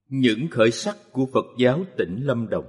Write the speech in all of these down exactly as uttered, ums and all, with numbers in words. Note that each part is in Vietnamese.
Những khởi sắc của Phật giáo tỉnh Lâm Đồng.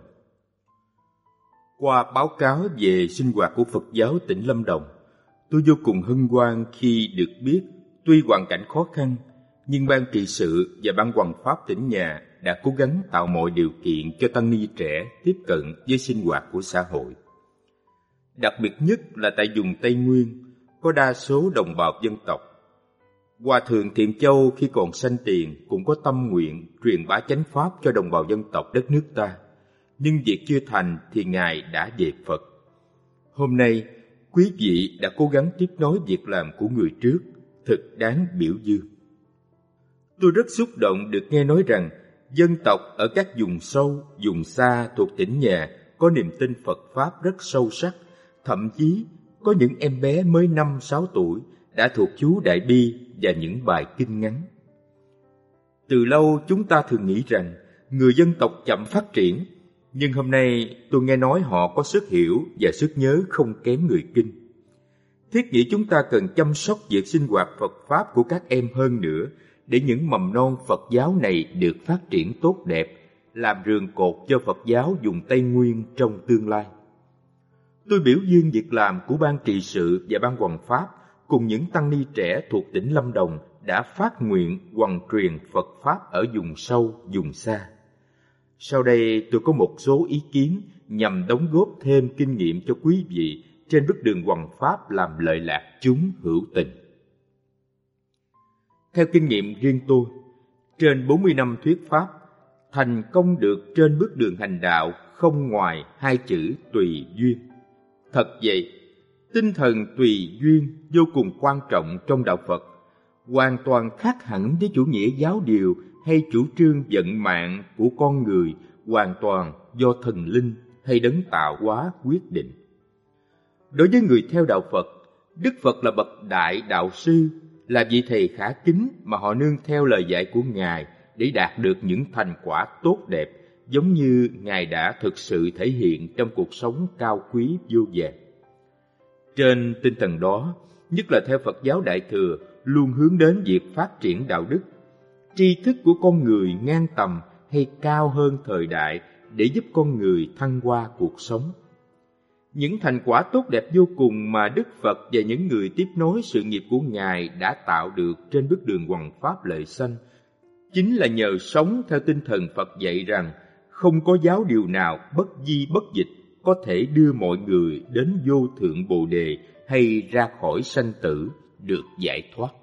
Qua báo cáo về sinh hoạt của Phật giáo tỉnh Lâm Đồng, tôi vô cùng hân hoan khi được biết tuy hoàn cảnh khó khăn, nhưng Ban trị sự và Ban hoằng pháp tỉnh nhà đã cố gắng tạo mọi điều kiện cho tăng ni trẻ tiếp cận với sinh hoạt của xã hội. Đặc biệt nhất là tại vùng Tây Nguyên, có đa số đồng bào dân tộc. Hòa thượng Thiện Châu khi còn sanh tiền cũng có tâm nguyện truyền bá chánh pháp cho đồng bào dân tộc đất nước ta, nhưng việc chưa thành thì Ngài đã về Phật. Hôm nay, quý vị đã cố gắng tiếp nối việc làm của người trước, thật đáng biểu dương. Tôi rất xúc động được nghe nói rằng dân tộc ở các vùng sâu, vùng xa thuộc tỉnh nhà có niềm tin Phật Pháp rất sâu sắc, thậm chí có những em bé mới năm sáu tuổi đã thuộc chú Đại Bi và những bài kinh ngắn. Từ lâu chúng ta thường nghĩ rằng người dân tộc chậm phát triển, nhưng hôm nay tôi nghe nói họ có sức hiểu và sức nhớ không kém người Kinh. Thiết nghĩ chúng ta cần chăm sóc việc sinh hoạt Phật Pháp của các em hơn nữa, để những mầm non Phật giáo này được phát triển tốt đẹp, làm rường cột cho Phật giáo vùng Tây Nguyên trong tương lai. Tôi biểu dương việc làm của Ban trị sự và Ban hoằng pháp cùng những tăng ni trẻ thuộc tỉnh Lâm Đồng đã phát nguyện hoằng truyền Phật Pháp ở vùng sâu, vùng xa. Sau đây tôi có một số ý kiến nhằm đóng góp thêm kinh nghiệm cho quý vị trên bước đường hoằng Pháp làm lợi lạc chúng hữu tình. Theo kinh nghiệm riêng tôi, trên bốn mươi năm thuyết Pháp, thành công được trên bước đường hành đạo không ngoài hai chữ tùy duyên. Thật vậy, tinh thần tùy duyên vô cùng quan trọng trong đạo Phật, hoàn toàn khác hẳn với chủ nghĩa giáo điều hay chủ trương vận mạng của con người hoàn toàn do thần linh hay đấng tạo hóa quyết định. Đối với người theo đạo Phật, Đức Phật là bậc đại đạo sư, là vị thầy khả kính mà họ nương theo lời dạy của Ngài để đạt được những thành quả tốt đẹp, giống như Ngài đã thực sự thể hiện trong cuộc sống cao quý vô vàn. Trên tinh thần đó, nhất là theo Phật giáo Đại Thừa, luôn hướng đến việc phát triển đạo đức, tri thức của con người ngang tầm hay cao hơn thời đại để giúp con người thăng hoa cuộc sống. Những thành quả tốt đẹp vô cùng mà Đức Phật và những người tiếp nối sự nghiệp của Ngài đã tạo được trên bước đường hoằng pháp lợi sanh, chính là nhờ sống theo tinh thần Phật dạy rằng không có giáo điều nào bất di bất dịch có thể đưa mọi người đến vô thượng Bồ Đề hay ra khỏi sanh tử được giải thoát.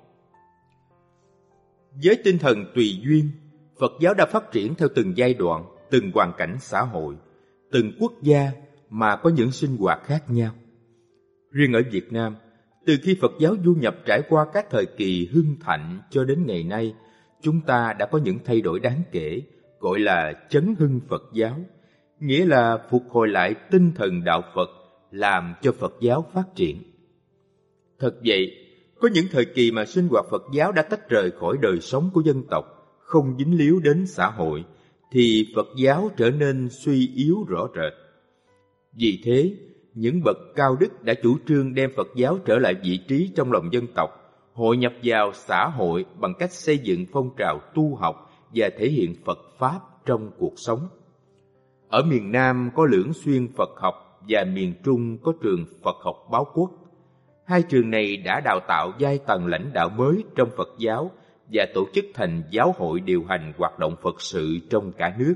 Với tinh thần tùy duyên, Phật giáo đã phát triển theo từng giai đoạn, từng hoàn cảnh xã hội, từng quốc gia mà có những sinh hoạt khác nhau. Riêng ở Việt Nam, từ khi Phật giáo du nhập trải qua các thời kỳ hưng thịnh cho đến ngày nay, chúng ta đã có những thay đổi đáng kể, gọi là chấn hưng Phật giáo, nghĩa là phục hồi lại tinh thần đạo Phật, làm cho Phật giáo phát triển. Thật vậy, có những thời kỳ mà sinh hoạt Phật giáo đã tách rời khỏi đời sống của dân tộc, không dính líu đến xã hội, thì Phật giáo trở nên suy yếu rõ rệt. Vì thế, những bậc cao đức đã chủ trương đem Phật giáo trở lại vị trí trong lòng dân tộc, hội nhập vào xã hội bằng cách xây dựng phong trào tu học và thể hiện Phật Pháp trong cuộc sống. Ở miền Nam có Lưỡng Xuyên Phật học và miền Trung có trường Phật học Báo Quốc. Hai trường này đã đào tạo giai tầng lãnh đạo mới trong Phật giáo và tổ chức thành giáo hội điều hành hoạt động Phật sự trong cả nước.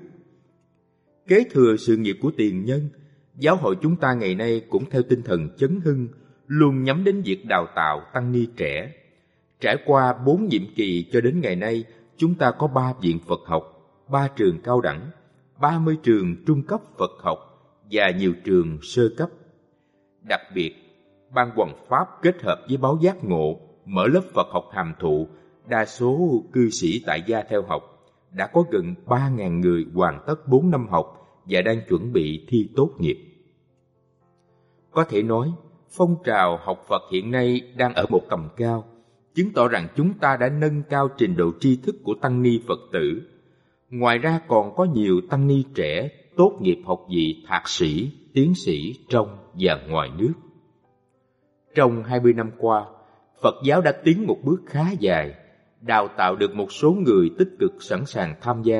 Kế thừa sự nghiệp của tiền nhân, giáo hội chúng ta ngày nay cũng theo tinh thần chấn hưng, luôn nhắm đến việc đào tạo tăng ni trẻ. Trải qua bốn nhiệm kỳ cho đến ngày nay, chúng ta có ba viện Phật học, ba trường cao đẳng, ba mươi trường trung cấp Phật học và nhiều trường sơ cấp. Đặc biệt, Ban hoằng pháp kết hợp với Báo Giác Ngộ mở lớp Phật học hàm thụ, đa số cư sĩ tại gia theo học, đã có gần ba nghìn người hoàn tất bốn năm học và đang chuẩn bị thi tốt nghiệp. Có thể nói, phong trào học Phật hiện nay đang ở một tầm cao, chứng tỏ rằng chúng ta đã nâng cao trình độ tri thức của tăng ni Phật tử. Ngoài ra còn có nhiều tăng ni trẻ tốt nghiệp học vị thạc sĩ, tiến sĩ trong và ngoài nước. Trong hai mươi năm qua, Phật giáo đã tiến một bước khá dài, đào tạo được một số người tích cực sẵn sàng tham gia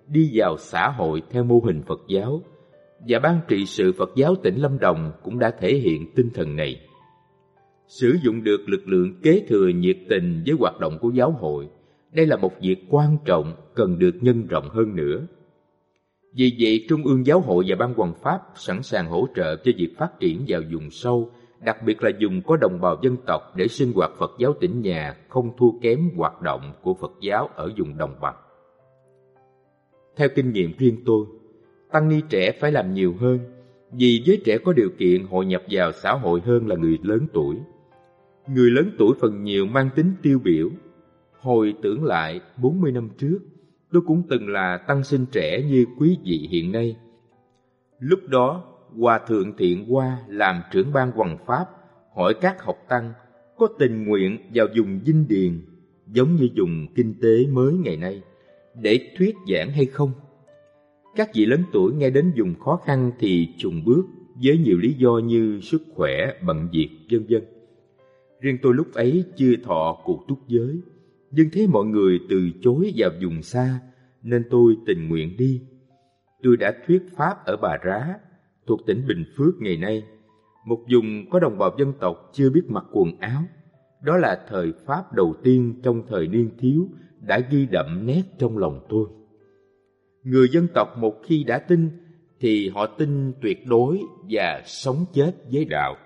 đi vào xã hội theo mô hình Phật giáo, và Ban trị sự Phật giáo tỉnh Lâm Đồng cũng đã thể hiện tinh thần này. Sử dụng được lực lượng kế thừa nhiệt tình với hoạt động của giáo hội, đây là một việc quan trọng cần được nhân rộng hơn nữa. Vì vậy, Trung ương Giáo hội và Ban Hoằng Pháp sẵn sàng hỗ trợ cho việc phát triển vào vùng sâu, đặc biệt là vùng có đồng bào dân tộc để sinh hoạt Phật giáo tỉnh nhà không thua kém hoạt động của Phật giáo ở vùng đồng bằng. Theo kinh nghiệm riêng tôi, tăng ni trẻ phải làm nhiều hơn, vì giới trẻ có điều kiện hội nhập vào xã hội hơn là người lớn tuổi. Người lớn tuổi phần nhiều mang tính tiêu biểu. Hồi tưởng lại bốn mươi năm trước, tôi cũng từng là tăng sinh trẻ như quý vị hiện nay. Lúc đó, Hòa Thượng Thiện Hoa làm trưởng ban Hoằng Pháp hỏi các học tăng có tình nguyện vào vùng Vinh Điền, giống như vùng kinh tế mới ngày nay, để thuyết giảng hay không. Các vị lớn tuổi nghe đến vùng khó khăn thì chùng bước với nhiều lý do như sức khỏe, bận việc, vân vân. Riêng tôi lúc ấy chưa thọ cụ túc giới, nhưng thấy mọi người từ chối vào vùng xa, nên tôi tình nguyện đi. Tôi đã thuyết pháp ở Bà Rá, thuộc tỉnh Bình Phước ngày nay, một vùng có đồng bào dân tộc chưa biết mặc quần áo. Đó là thời pháp đầu tiên trong thời niên thiếu đã ghi đậm nét trong lòng tôi. Người dân tộc một khi đã tin, thì họ tin tuyệt đối và sống chết với đạo.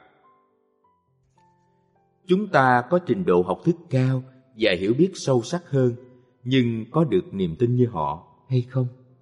Chúng ta có trình độ học thức cao và hiểu biết sâu sắc hơn, nhưng có được niềm tin như họ hay không?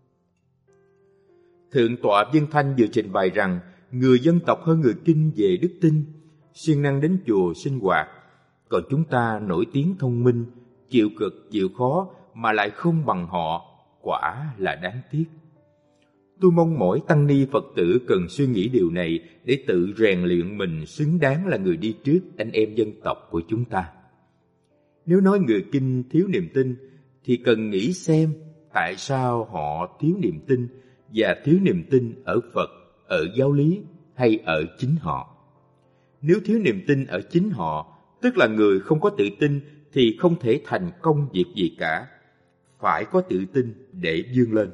Thượng tọa Viên Thanh vừa trình bày rằng người dân tộc hơn người Kinh về đức tin, siêng năng đến chùa sinh hoạt, còn chúng ta nổi tiếng thông minh, chịu cực chịu khó mà lại không bằng họ, quả là đáng tiếc. Tôi mong mỗi tăng ni Phật tử cần suy nghĩ điều này để tự rèn luyện mình xứng đáng là người đi trước anh em dân tộc của chúng ta. Nếu nói người Kinh thiếu niềm tin, thì cần nghĩ xem tại sao họ thiếu niềm tin, và thiếu niềm tin ở Phật, ở giáo lý hay ở chính họ. Nếu thiếu niềm tin ở chính họ, tức là người không có tự tin thì không thể thành công việc gì cả. Phải có tự tin để vươn lên.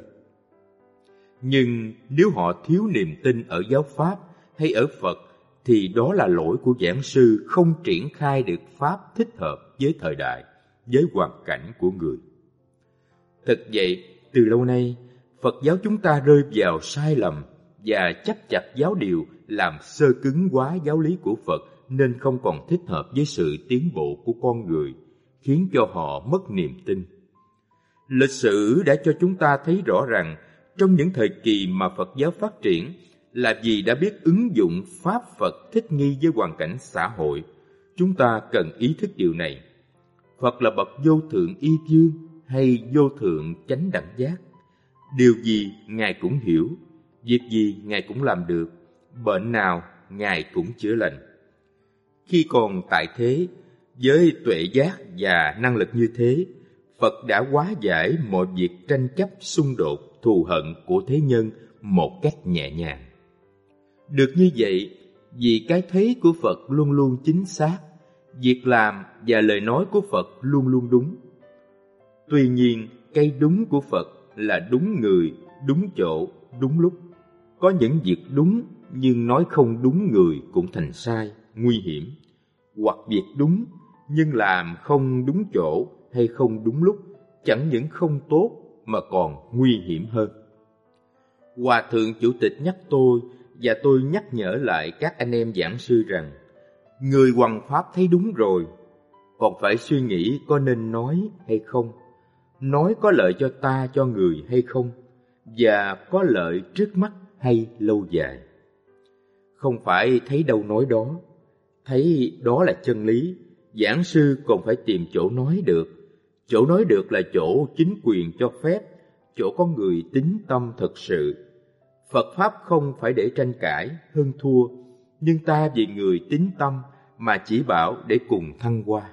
Nhưng nếu họ thiếu niềm tin ở giáo pháp hay ở Phật, thì đó là lỗi của giảng sư không triển khai được pháp thích hợp với thời đại, với hoàn cảnh của người. Thực vậy, từ lâu nay, Phật giáo chúng ta rơi vào sai lầm và chấp chặt giáo điều, làm sơ cứng quá giáo lý của Phật nên không còn thích hợp với sự tiến bộ của con người, khiến cho họ mất niềm tin. Lịch sử đã cho chúng ta thấy rõ rằng trong những thời kỳ mà Phật giáo phát triển là vì đã biết ứng dụng pháp Phật thích nghi với hoàn cảnh xã hội. Chúng ta cần ý thức điều này. Phật là bậc vô thượng y dương hay vô thượng chánh đẳng giác. Điều gì Ngài cũng hiểu, việc gì Ngài cũng làm được, bệnh nào Ngài cũng chữa lành. Khi còn tại thế, với tuệ giác và năng lực như thế, Phật đã hóa giải mọi việc tranh chấp, xung đột, thù hận của thế nhân một cách nhẹ nhàng. Được như vậy, vì cái thấy của Phật luôn luôn chính xác, việc làm và lời nói của Phật luôn luôn đúng. Tuy nhiên, cái đúng của Phật là đúng người, đúng chỗ, đúng lúc. Có những việc đúng nhưng nói không đúng người cũng thành sai, nguy hiểm. Hoặc việc đúng nhưng làm không đúng chỗ hay không đúng lúc, chẳng những không tốt mà còn nguy hiểm hơn. Hòa thượng chủ tịch nhắc tôi và tôi nhắc nhở lại các anh em giảng sư rằng người hoằng pháp thấy đúng rồi, còn phải suy nghĩ có nên nói hay không, nói có lợi cho ta cho người hay không, và có lợi trước mắt hay lâu dài. Không phải thấy đâu nói đó, thấy đó là chân lý, giảng sư còn phải tìm chỗ nói được. Chỗ nói được là chỗ chính quyền cho phép, chỗ có người tín tâm thật sự. Phật Pháp không phải để tranh cãi, hơn thua, nhưng ta vì người tín tâm mà chỉ bảo để cùng thăng hoa.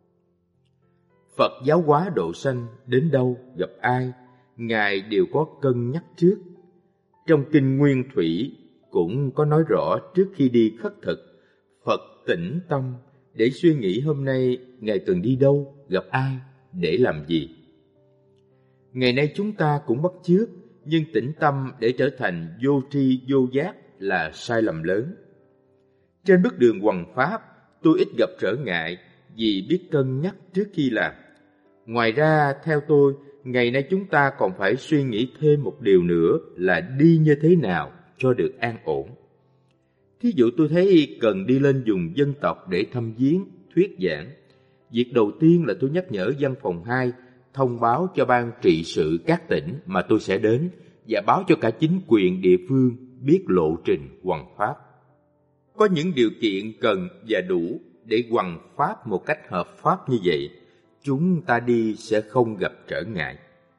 Phật giáo hóa độ sanh, đến đâu, gặp ai, Ngài đều có cân nhắc trước. Trong Kinh Nguyên Thủy cũng có nói rõ trước khi đi khất thực, Phật tĩnh tâm để suy nghĩ hôm nay Ngài cần đi đâu, gặp ai, để làm gì. Ngày nay chúng ta cũng bắt chước, nhưng tĩnh tâm để trở thành vô tri vô giác là sai lầm lớn. Trên bước đường hoằng pháp, tôi ít gặp trở ngại vì biết cân nhắc trước khi làm. Ngoài ra, theo tôi, ngày nay chúng ta còn phải suy nghĩ thêm một điều nữa là đi như thế nào cho được an ổn. Thí dụ tôi thấy cần đi lên vùng dân tộc để thăm viếng, thuyết giảng. Việc đầu tiên là tôi nhắc nhở văn phòng hai thông báo cho ban trị sự các tỉnh mà tôi sẽ đến và báo cho cả chính quyền địa phương biết lộ trình hoằng pháp. Có những điều kiện cần và đủ để hoằng pháp một cách hợp pháp như vậy, chúng ta đi sẽ không gặp trở ngại.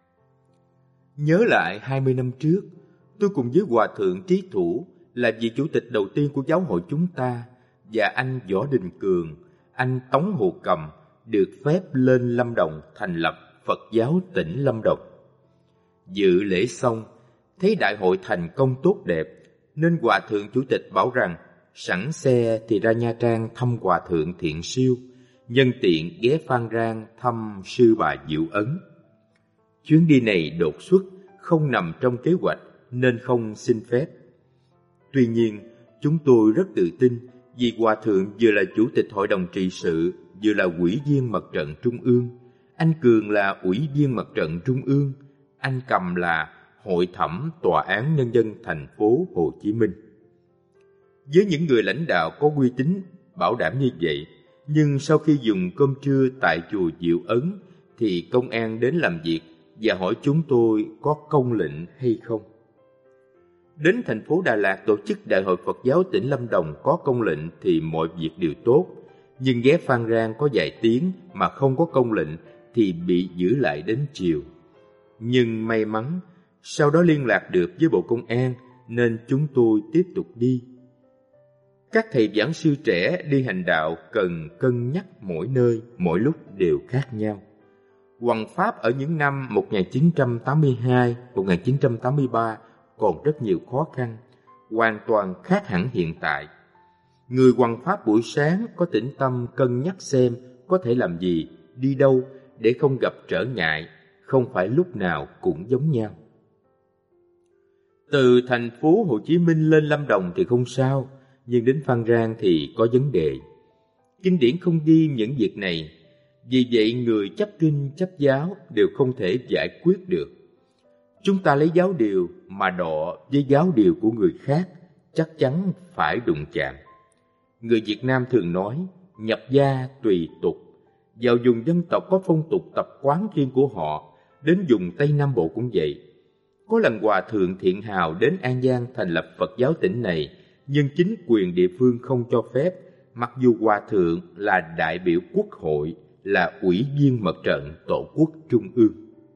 Nhớ lại hai mươi năm trước, tôi cùng với Hòa Thượng Trí Thủ là vị chủ tịch đầu tiên của giáo hội chúng ta, và anh Võ Đình Cường, anh Tống Hồ Cầm được phép lên Lâm Đồng thành lập Phật giáo tỉnh Lâm Đồng. Dự lễ xong, thấy đại hội thành công tốt đẹp, nên Hòa Thượng Chủ tịch bảo rằng sẵn xe thì ra Nha Trang thăm Hòa Thượng Thiện Siêu, nhân tiện ghé Phan Rang thăm sư bà Diệu Ấn. Chuyến đi này đột xuất, không nằm trong kế hoạch nên không xin phép. Tuy nhiên, chúng tôi rất tự tin vì Hòa Thượng vừa là Chủ tịch Hội đồng trị sự, vừa là Ủy viên Mặt trận Trung ương. Anh Cường là Ủy viên Mặt trận Trung ương, anh Cầm là Hội thẩm Tòa án Nhân dân thành phố Hồ Chí Minh. Với những người lãnh đạo có uy tín bảo đảm như vậy, nhưng sau khi dùng cơm trưa tại chùa Diệu Ấn thì công an đến làm việc và hỏi chúng tôi có công lệnh hay không. Đến thành phố Đà Lạt tổ chức Đại hội Phật giáo tỉnh Lâm Đồng có công lệnh thì mọi việc đều tốt, nhưng ghé Phan Rang có vài tiếng mà không có công lệnh thì bị giữ lại đến chiều. Nhưng may mắn, sau đó liên lạc được với Bộ Công an nên chúng tôi tiếp tục đi. Các thầy giảng sư trẻ đi hành đạo cần cân nhắc mỗi nơi, mỗi lúc đều khác nhau. Hoằng pháp ở những năm một nghìn chín trăm tám mươi hai, một nghìn chín trăm tám mươi ba còn rất nhiều khó khăn, hoàn toàn khác hẳn hiện tại. Người hoằng pháp buổi sáng có tĩnh tâm cân nhắc xem có thể làm gì, đi đâu để không gặp trở ngại, không phải lúc nào cũng giống nhau. Từ thành phố Hồ Chí Minh lên Lâm Đồng thì không sao, nhưng đến Phan Rang thì có vấn đề. Kinh điển không ghi những việc này, vì vậy người chấp kinh chấp giáo đều không thể giải quyết được. Chúng ta lấy giáo điều mà đọ với giáo điều của người khác, chắc chắn phải đụng chạm. Người Việt Nam thường nói, nhập gia tùy tục. Vào vùng dân tộc có phong tục tập quán riêng của họ, đến vùng Tây Nam Bộ cũng vậy. Có lần Hòa Thượng Thiện Hào đến An Giang thành lập Phật giáo tỉnh này, nhưng chính quyền địa phương không cho phép, mặc dù Hòa Thượng là đại biểu Quốc hội, là Ủy viên Mặt trận Tổ quốc Trung ương.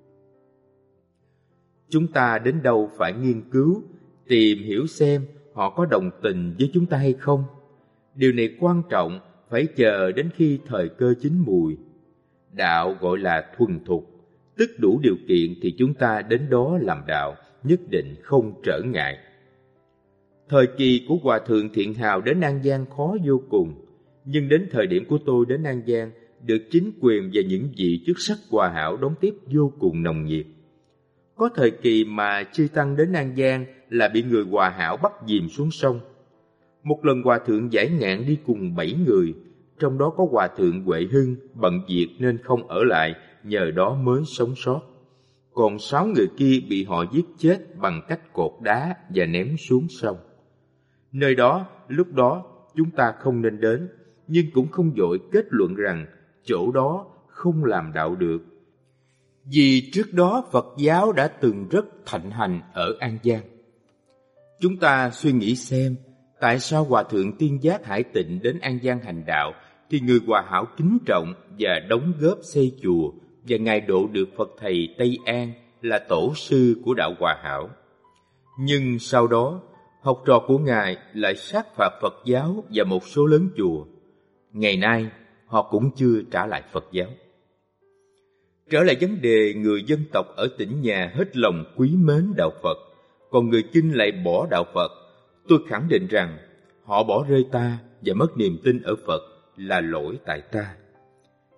Chúng ta đến đâu phải nghiên cứu, tìm hiểu xem họ có đồng tình với chúng ta hay không. Điều này quan trọng, phải chờ đến khi thời cơ chín mùi. Đạo gọi là thuần thục, tức đủ điều kiện thì chúng ta đến đó làm đạo, nhất định không trở ngại. Thời kỳ của Hòa Thượng Thiện Hào đến An Giang khó vô cùng, nhưng đến thời điểm của tôi đến An Giang, được chính quyền và những vị chức sắc Hòa Hảo đón tiếp vô cùng nồng nhiệt. Có thời kỳ mà chư tăng đến An Giang là bị người Hòa Hảo bắt dìm xuống sông. Một lần Hòa Thượng giải ngạn đi cùng bảy người, trong đó có Hòa Thượng Huệ Hưng bận việc nên không ở lại, nhờ đó mới sống sót. Còn sáu người kia bị họ giết chết bằng cách cột đá và ném xuống sông. Nơi đó, lúc đó, chúng ta không nên đến, nhưng cũng không vội kết luận rằng chỗ đó không làm đạo được. Vì trước đó Phật giáo đã từng rất thịnh hành ở An Giang. Chúng ta suy nghĩ xem, tại sao Hòa Thượng Tiên Giác Hải Tịnh đến An Giang hành đạo thì người Hòa Hảo kính trọng và đóng góp xây chùa, và Ngài độ được Phật Thầy Tây An là tổ sư của đạo Hòa Hảo. Nhưng sau đó, học trò của Ngài lại sát phạt Phật giáo và một số lớn chùa. Ngày nay, họ cũng chưa trả lại Phật giáo. Trở lại vấn đề, người dân tộc ở tỉnh nhà hết lòng quý mến đạo Phật, còn người Kinh lại bỏ đạo Phật. Tôi khẳng định rằng họ bỏ rơi ta và mất niềm tin ở Phật là lỗi tại ta.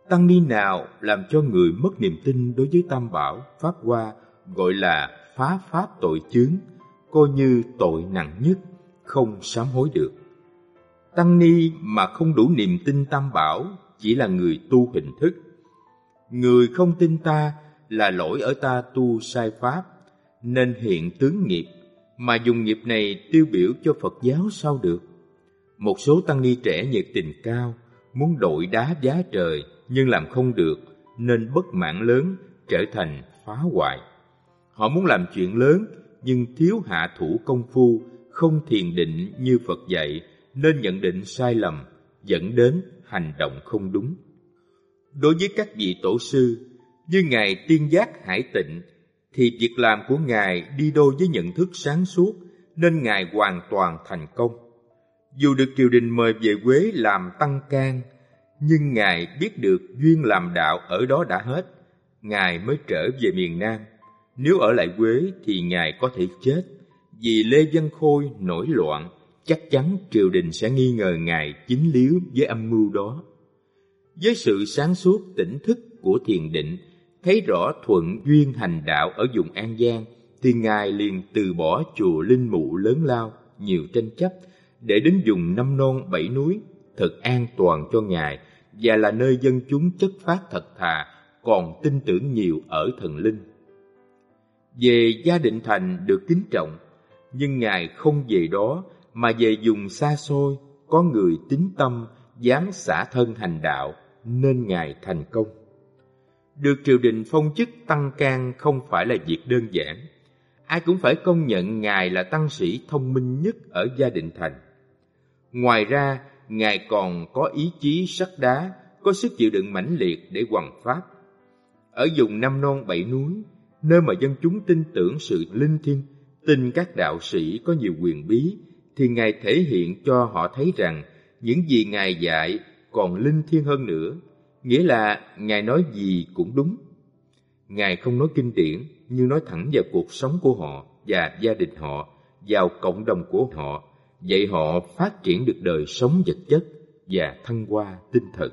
Tăng ni nào làm cho người mất niềm tin đối với Tam Bảo, Pháp Hoa gọi là phá pháp tội chướng, coi như tội nặng nhất, không sám hối được. Tăng ni mà không đủ niềm tin Tam Bảo chỉ là người tu hình thức. Người không tin ta là lỗi ở ta tu sai pháp, nên hiện tướng nghiệp, mà dùng nghiệp này tiêu biểu cho Phật giáo sao được. Một số tăng ni trẻ nhiệt tình cao, muốn đội đá giá trời nhưng làm không được, nên bất mãn lớn, trở thành phá hoại. Họ muốn làm chuyện lớn nhưng thiếu hạ thủ công phu, không thiền định như Phật dạy, nên nhận định sai lầm, dẫn đến hành động không đúng. Đối với các vị tổ sư như Ngài Tiên Giác Hải Tịnh, thì việc làm của Ngài đi đôi với nhận thức sáng suốt, nên Ngài hoàn toàn thành công. Dù được triều đình mời về Quế làm tăng can, nhưng Ngài biết được duyên làm đạo ở đó đã hết, Ngài mới trở về miền Nam. Nếu ở lại Quế thì Ngài có thể chết, vì Lê Văn Khôi nổi loạn, chắc chắn triều đình sẽ nghi ngờ Ngài dính líu với âm mưu đó. Với sự sáng suốt tỉnh thức của thiền định, thấy rõ thuận duyên hành đạo ở vùng An Giang, thì Ngài liền từ bỏ chùa Linh Mụ lớn lao, nhiều tranh chấp, để đến vùng Năm Non Bảy Núi, thật an toàn cho Ngài, và là nơi dân chúng chất phát thật thà, còn tin tưởng nhiều ở thần linh. Về Gia Định Thành được kính trọng, nhưng Ngài không về đó, mà về vùng xa xôi, có người tín tâm, dám xả thân hành đạo, nên Ngài thành công. Được triều đình phong chức tăng can không phải là việc đơn giản. Ai cũng phải công nhận Ngài là tăng sĩ thông minh nhất ở Gia Định Thành. Ngoài ra, Ngài còn có ý chí sắt đá, có sức chịu đựng mãnh liệt để hoằng pháp. Ở vùng Năm Non Bảy Núi, nơi mà dân chúng tin tưởng sự linh thiêng, tin các đạo sĩ có nhiều quyền bí, thì Ngài thể hiện cho họ thấy rằng những gì Ngài dạy còn linh thiêng hơn nữa, nghĩa là Ngài nói gì cũng đúng. Ngài không nói kinh điển, nhưng nói thẳng vào cuộc sống của họ và gia đình họ, vào cộng đồng của họ, dạy họ phát triển được đời sống vật chất và thăng hoa tinh thần.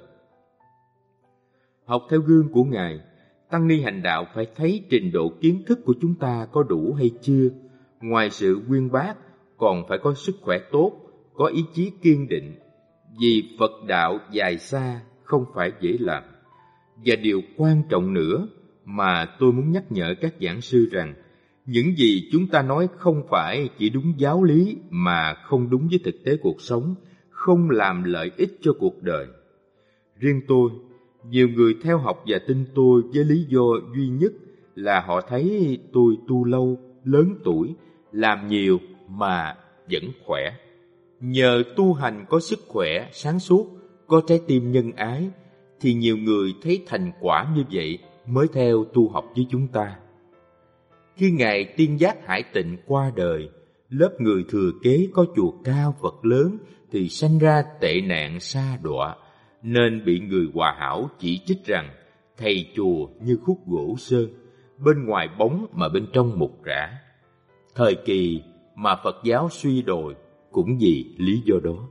Học theo gương của Ngài, tăng ni hành đạo phải thấy trình độ kiến thức của chúng ta có đủ hay chưa. Ngoài sự uyên bác, còn phải có sức khỏe tốt, có ý chí kiên định, vì Phật đạo dài xa không phải dễ làm. Và điều quan trọng nữa mà tôi muốn nhắc nhở các giảng sư rằng, những gì chúng ta nói không phải chỉ đúng giáo lý mà không đúng với thực tế cuộc sống, không làm lợi ích cho cuộc đời. Riêng tôi, nhiều người theo học và tin tôi với lý do duy nhất là họ thấy tôi tu lâu, lớn tuổi, làm nhiều mà vẫn khỏe. Nhờ tu hành có sức khỏe, sáng suốt, có trái tim nhân ái, thì nhiều người thấy thành quả như vậy mới theo tu học với chúng ta. Khi Ngài Tiên Giác Hải Tịnh qua đời, lớp người thừa kế có chùa cao Phật lớn thì sanh ra tệ nạn sa đọa, nên bị người hòa hảo chỉ trích rằng thầy chùa như khúc gỗ sơn, bên ngoài bóng mà bên trong mục rã. Thời kỳ mà Phật giáo suy đồi cũng vì lý do đó.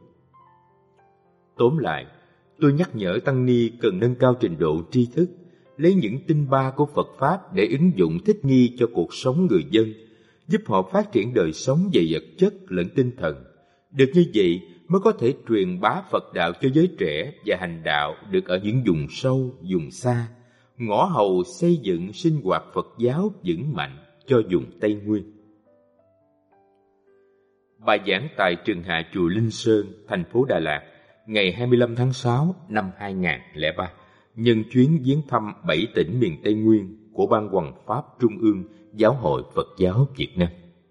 Tóm lại, tôi nhắc nhở tăng ni cần nâng cao trình độ tri thức, lấy những tinh ba của Phật Pháp để ứng dụng thích nghi cho cuộc sống người dân, giúp họ phát triển đời sống về vật chất lẫn tinh thần. Được như vậy mới có thể truyền bá Phật đạo cho giới trẻ và hành đạo được ở những vùng sâu, vùng xa, ngõ hầu xây dựng sinh hoạt Phật giáo vững mạnh cho vùng Tây Nguyên. Bài giảng tại Trường Hạ chùa Linh Sơn, thành phố Đà Lạt, ngày hai mươi lăm tháng sáu năm hai nghìn không trăm lẻ ba, nhân chuyến viếng thăm bảy tỉnh miền Tây Nguyên của Ban Hoằng Pháp Trung ương Giáo hội Phật giáo Việt Nam.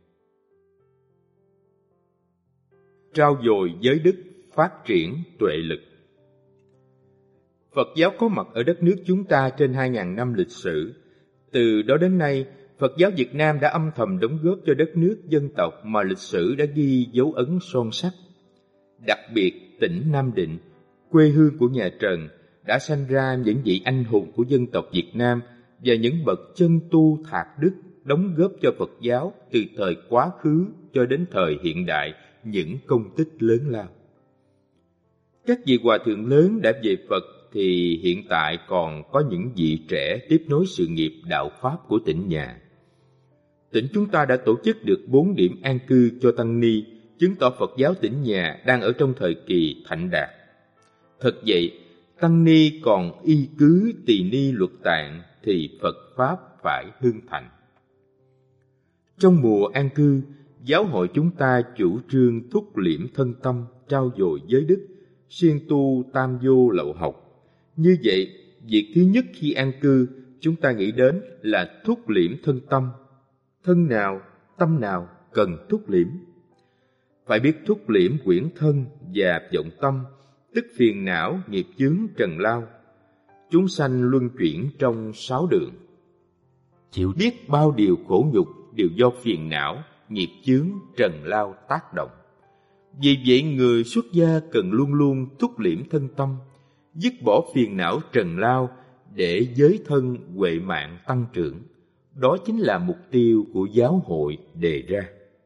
Trao dồi giới đức, phát triển tuệ lực. Phật giáo có mặt ở đất nước chúng ta trên hai nghìn năm lịch sử. Từ đó đến nay, Phật giáo Việt Nam đã âm thầm đóng góp cho đất nước dân tộc mà lịch sử đã ghi dấu ấn son sắc. Đặc biệt, tỉnh Nam Định, quê hương của nhà Trần, đã sanh ra những vị anh hùng của dân tộc Việt Nam và những bậc chân tu thạc đức đóng góp cho Phật giáo từ thời quá khứ cho đến thời hiện đại những công tích lớn lao. Các vị hòa thượng lớn đã về Phật thì hiện tại còn có những vị trẻ tiếp nối sự nghiệp đạo Pháp của tỉnh nhà. Tỉnh chúng ta đã tổ chức được bốn điểm an cư cho tăng ni, chứng tỏ Phật giáo tỉnh nhà đang ở trong thời kỳ thạnh đạt. Thật vậy, tăng ni còn y cứ tỳ ni luật tạng thì Phật Pháp phải hưng thịnh. Trong mùa an cư, giáo hội chúng ta chủ trương thúc liễm thân tâm, trau dồi giới đức, siêng tu tam vô lậu học. Như vậy, việc thứ nhất khi an cư, chúng ta nghĩ đến là thúc liễm thân tâm. Thân nào, tâm nào cần thúc liễm? Phải biết thúc liễm quyển thân và vọng tâm, tức phiền não, nghiệp chướng, trần lao. Chúng sanh luân chuyển trong sáu đường. Chịu biết bao điều khổ nhục đều do phiền não, nghiệp chướng, trần lao tác động. Vì vậy người xuất gia cần luôn luôn thúc liễm thân tâm, dứt bỏ phiền não trần lao để giới thân huệ mạng tăng trưởng. Đó chính là mục tiêu của giáo hội đề ra.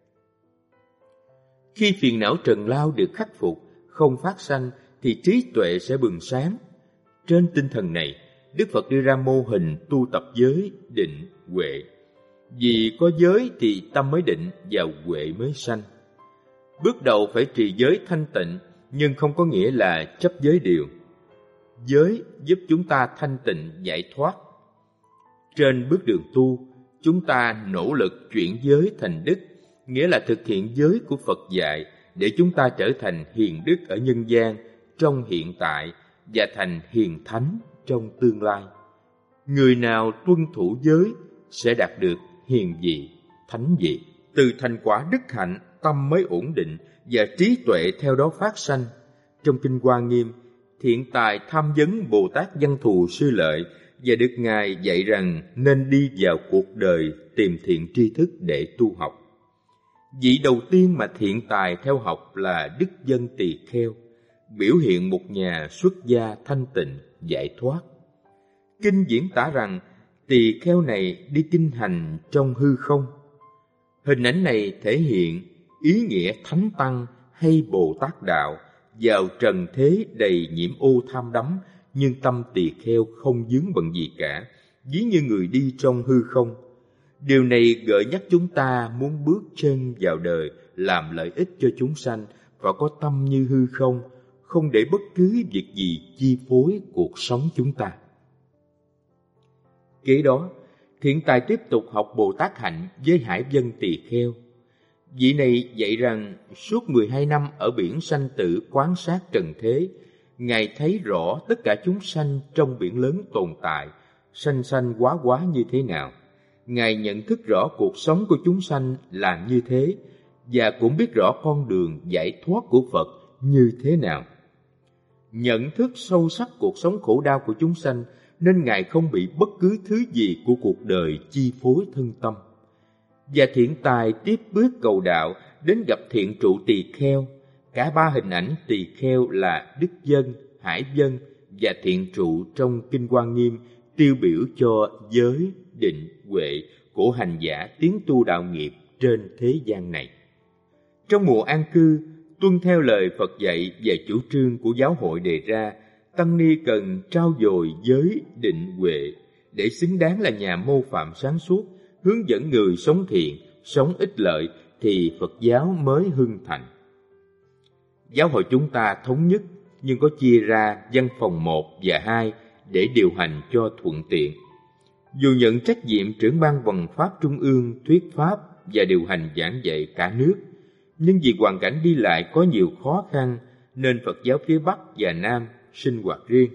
Khi phiền não trần lao được khắc phục, không phát sanh thì trí tuệ sẽ bừng sáng. Trên tinh thần này, Đức Phật đưa ra mô hình tu tập giới, định, huệ. Vì có giới thì tâm mới định và huệ mới sanh. Bước đầu phải trì giới thanh tịnh, nhưng không có nghĩa là chấp giới điều. Giới giúp chúng ta thanh tịnh giải thoát. Trên bước đường tu, chúng ta nỗ lực chuyển giới thành đức, nghĩa là thực hiện giới của Phật dạy để chúng ta trở thành hiền đức ở nhân gian trong hiện tại và thành hiền thánh trong tương lai. Người nào tuân thủ giới sẽ đạt được hiền vị, thánh vị. Từ thành quả đức hạnh, tâm mới ổn định và trí tuệ theo đó phát sanh. Trong Kinh Hoa Nghiêm, Thiện Tài tham vấn Bồ Tát Văn Thù Sư Lợi và được Ngài dạy rằng nên đi vào cuộc đời tìm thiện tri thức để tu học. Vị đầu tiên mà Thiện Tài theo học là Đức Dân Tỳ Kheo, biểu hiện một nhà xuất gia thanh tịnh, giải thoát. Kinh diễn tả rằng tỳ kheo này đi kinh hành trong hư không. Hình ảnh này thể hiện ý nghĩa thánh tăng hay Bồ Tát đạo vào trần thế đầy nhiễm ô tham đắm, nhưng tâm tỳ kheo không vướng bận gì cả, ví như người đi trong hư không. Điều này gợi nhắc chúng ta muốn bước chân vào đời làm lợi ích cho chúng sanh và có tâm như hư không, không để bất cứ việc gì chi phối cuộc sống chúng ta. Kế đó, Thiện Tài tiếp tục học Bồ Tát hạnh với Hải Vân Tỳ Kheo. Vị này dạy rằng suốt mười hai năm ở biển sanh tử quán sát trần thế, Ngài thấy rõ tất cả chúng sanh trong biển lớn tồn tại, sanh sanh hóa hóa như thế nào. Ngài nhận thức rõ cuộc sống của chúng sanh là như thế, và cũng biết rõ con đường giải thoát của Phật như thế nào. Nhận thức sâu sắc cuộc sống khổ đau của chúng sanh, nên Ngài không bị bất cứ thứ gì của cuộc đời chi phối thân tâm. Và Thiện Tài tiếp bước cầu đạo đến gặp Thiện Trụ Tỳ Kheo. Cả ba hình ảnh tỳ kheo là Đức Dân, Hải Vân và Thiện Trụ trong Kinh Hoa Nghiêm tiêu biểu cho giới, định, huệ của hành giả tiến tu đạo nghiệp trên thế gian này. Trong mùa an cư, tuân theo lời Phật dạy về chủ trương của giáo hội đề ra, tăng ni cần trau dồi giới, định, huệ để xứng đáng là nhà mô phạm sáng suốt, hướng dẫn người sống thiện, sống ích lợi thì Phật giáo mới hưng thịnh. Giáo hội chúng ta thống nhất nhưng có chia ra văn phòng một và hai để điều hành cho thuận tiện. Dù nhận trách nhiệm trưởng ban văn pháp trung ương thuyết pháp và điều hành giảng dạy cả nước, nhưng vì hoàn cảnh đi lại có nhiều khó khăn nên Phật giáo phía Bắc và Nam sinh hoạt riêng.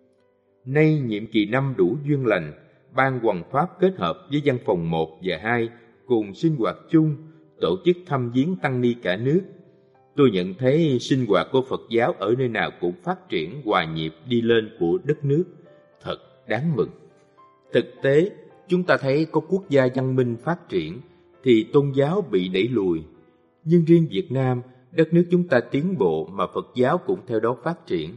Nay nhiệm kỳ năm đủ duyên lành, ban hoằng pháp kết hợp với văn phòng một và hai cùng sinh hoạt chung, tổ chức thăm viếng tăng ni cả nước. Tôi nhận thấy sinh hoạt của Phật giáo ở nơi nào cũng phát triển hòa nhịp đi lên của đất nước, thật đáng mừng. Thực tế, chúng ta thấy có quốc gia văn minh phát triển thì tôn giáo bị đẩy lùi. Nhưng riêng Việt Nam, đất nước chúng ta tiến bộ mà Phật giáo cũng theo đó phát triển.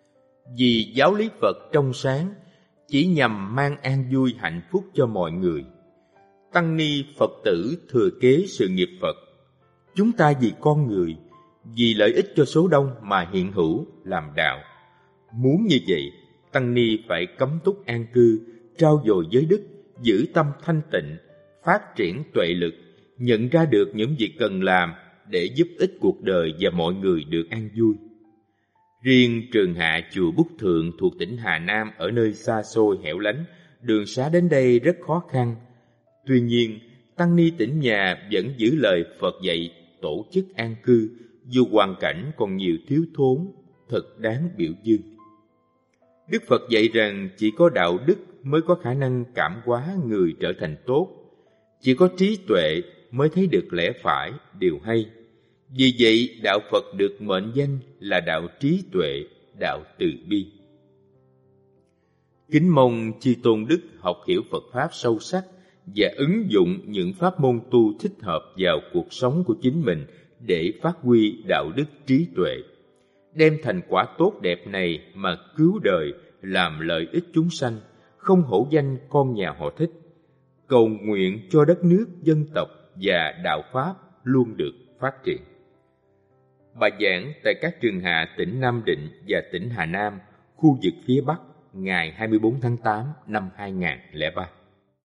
Vì giáo lý Phật trong sáng, chỉ nhằm mang an vui hạnh phúc cho mọi người. Tăng ni Phật tử thừa kế sự nghiệp Phật. Chúng ta vì con người, vì lợi ích cho số đông mà hiện hữu làm đạo. Muốn như vậy, tăng ni phải cấm túc an cư, trau dồi giới đức, giữ tâm thanh tịnh, phát triển tuệ lực, nhận ra được những việc cần làm để giúp ích cuộc đời và mọi người được an vui. Riêng trường hạ chùa Bút Thượng thuộc tỉnh Hà Nam ở nơi xa xôi hẻo lánh, đường xá đến đây rất khó khăn. Tuy nhiên, tăng ni tỉnh nhà vẫn giữ lời Phật dạy tổ chức an cư, dù hoàn cảnh còn nhiều thiếu thốn, thật đáng biểu dương. Đức Phật dạy rằng chỉ có đạo đức mới có khả năng cảm hóa người trở thành tốt, chỉ có trí tuệ mới thấy được lẽ phải, điều hay. Vì vậy, đạo Phật được mệnh danh là đạo trí tuệ, đạo từ bi. Kính mong chư tôn đức học hiểu Phật Pháp sâu sắc và ứng dụng những pháp môn tu thích hợp vào cuộc sống của chính mình để phát huy đạo đức trí tuệ, đem thành quả tốt đẹp này mà cứu đời, làm lợi ích chúng sanh, không hổ danh con nhà họ Thích. Cầu nguyện cho đất nước, dân tộc và đạo Pháp luôn được phát triển. Bài giảng tại các trường hạ tỉnh Nam Định và tỉnh Hà Nam, khu vực phía Bắc, ngày hai mươi bốn tháng tám năm hai nghìn không trăm lẻ ba.